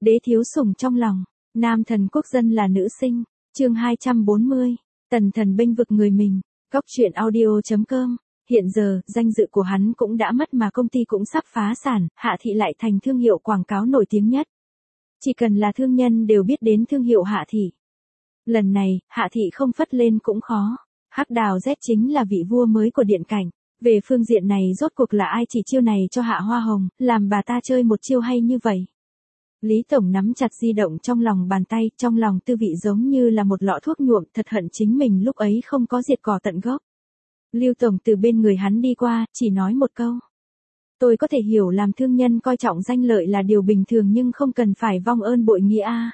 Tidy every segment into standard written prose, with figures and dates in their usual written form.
Đế thiếu sủng trong lòng, nam thần quốc dân là nữ sinh, chương 240, tần thần bênh vực người mình, góc truyện audio.com. Hiện giờ, danh dự của hắn cũng đã mất mà công ty cũng sắp phá sản, Hạ Thị lại thành thương hiệu quảng cáo nổi tiếng nhất. Chỉ cần là thương nhân đều biết đến thương hiệu Hạ Thị. Lần này, Hạ Thị không phất lên cũng khó. Hắc Đào Z chính là vị vua mới của điện cảnh. Về phương diện này rốt cuộc là ai chỉ chiêu này cho Hạ Hoa Hồng, làm bà ta chơi một chiêu hay như vậy. Lý Tổng nắm chặt di động trong lòng bàn tay, trong lòng tư vị giống như là một lọ thuốc nhuộm, thật hận chính mình lúc ấy không có diệt cỏ tận gốc. Lưu Tổng từ bên người hắn đi qua, chỉ nói một câu. Tôi có thể hiểu làm thương nhân coi trọng danh lợi là điều bình thường nhưng không cần phải vong ơn bội nghĩa a.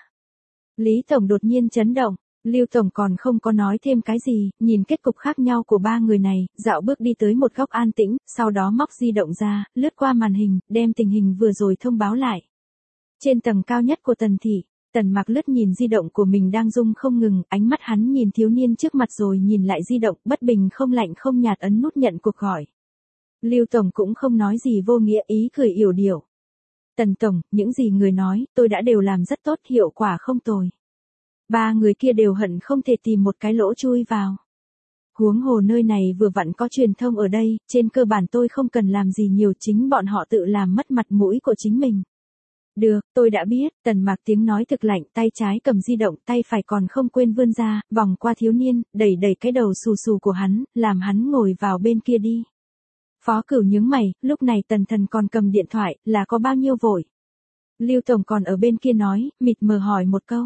Lý Tổng đột nhiên chấn động, Lưu Tổng còn không có nói thêm cái gì, nhìn kết cục khác nhau của ba người này, dạo bước đi tới một góc an tĩnh, sau đó móc di động ra, lướt qua màn hình, đem tình hình vừa rồi thông báo lại. Trên tầng cao nhất của Tần thị, Tần Mặc lướt nhìn di động của mình đang rung không ngừng, ánh mắt hắn nhìn thiếu niên trước mặt rồi nhìn lại di động, bất bình không lạnh không nhạt ấn nút nhận cuộc gọi. Lưu Tổng cũng không nói gì vô nghĩa, ý cười yểu điệu. Tần Tổng, những gì người nói, tôi đã đều làm rất tốt, hiệu quả không tồi. Ba người kia đều hận không thể tìm một cái lỗ chui vào. Huống hồ nơi này vừa vặn có truyền thông ở đây, trên cơ bản tôi không cần làm gì nhiều, chính bọn họ tự làm mất mặt mũi của chính mình. Được, tôi đã biết, Tần Mặc tiếng nói thực lạnh, tay trái cầm di động, tay phải còn không quên vươn ra, vòng qua thiếu niên, đẩy cái đầu xù xù của hắn, làm hắn ngồi vào bên kia đi. Phó Cửu nhướng mày, lúc này Tần Thần còn cầm điện thoại, là có bao nhiêu vội. Lưu Tổng còn ở bên kia nói, mịt mờ hỏi một câu.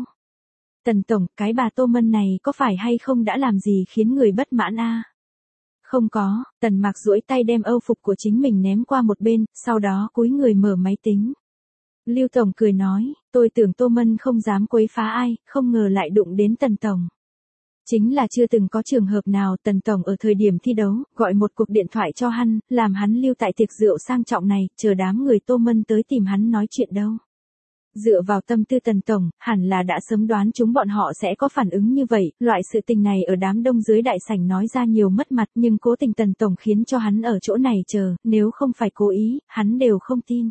Tần Tổng, cái bà Tô Mân này có phải hay không đã làm gì khiến người bất mãn a? Không có, Tần Mặc duỗi tay đem âu phục của chính mình ném qua một bên, sau đó cúi người mở máy tính. Lưu Tổng cười nói, tôi tưởng Tô Mân không dám quấy phá ai, không ngờ lại đụng đến Tần Tổng. Chính là chưa từng có trường hợp nào Tần Tổng ở thời điểm thi đấu, gọi một cuộc điện thoại cho hắn, làm hắn lưu tại tiệc rượu sang trọng này, chờ đám người Tô Mân tới tìm hắn nói chuyện đâu. Dựa vào tâm tư Tần Tổng, hẳn là đã sớm đoán chúng bọn họ sẽ có phản ứng như vậy, loại sự tình này ở đám đông dưới đại sảnh nói ra nhiều mất mặt nhưng cố tình Tần Tổng khiến cho hắn ở chỗ này chờ, nếu không phải cố ý, hắn đều không tin.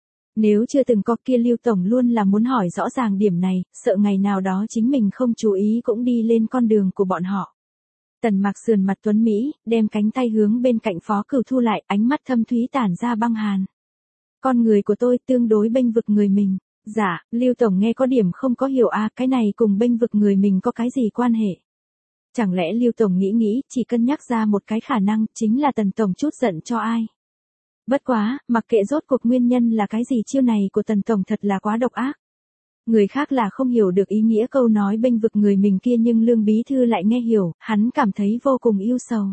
Nếu chưa từng có kia Lưu Tổng luôn là muốn hỏi rõ ràng điểm này, sợ ngày nào đó chính mình không chú ý cũng đi lên con đường của bọn họ. Tần Mặc sườn mặt tuấn Mỹ, đem cánh tay hướng bên cạnh Phó Cửu thu lại, ánh mắt thâm thúy tản ra băng hàn. Con người của tôi tương đối bênh vực người mình. Dạ, Lưu Tổng nghe có điểm không có hiểu a, cái này cùng bênh vực người mình có cái gì quan hệ? Chẳng lẽ Lưu Tổng nghĩ, chỉ cân nhắc ra một cái khả năng, chính là Tần Tổng chút giận cho ai? Bất quá, mặc kệ rốt cuộc nguyên nhân là cái gì, chiêu này của Tần Tổng thật là quá độc ác. Người khác là không hiểu được ý nghĩa câu nói bênh vực người mình kia nhưng Lương Bí Thư lại nghe hiểu, hắn cảm thấy vô cùng ưu sầu.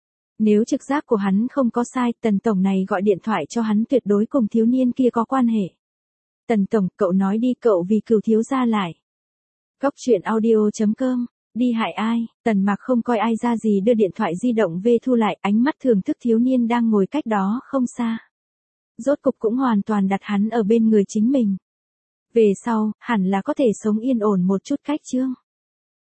Nếu trực giác của hắn không có sai, Tần Tổng này gọi điện thoại cho hắn tuyệt đối cùng thiếu niên kia có quan hệ. Tần Tổng, cậu nói đi, cậu vì Cửu thiếu gia lại. Góc truyện audio.com, đi hại ai? Tần Mặc không coi ai ra gì đưa điện thoại di động về thu lại, ánh mắt thưởng thức thiếu niên đang ngồi cách đó không xa. Rốt cục cũng hoàn toàn đặt hắn ở bên người chính mình. Về sau, hẳn là có thể sống yên ổn một chút cách chương.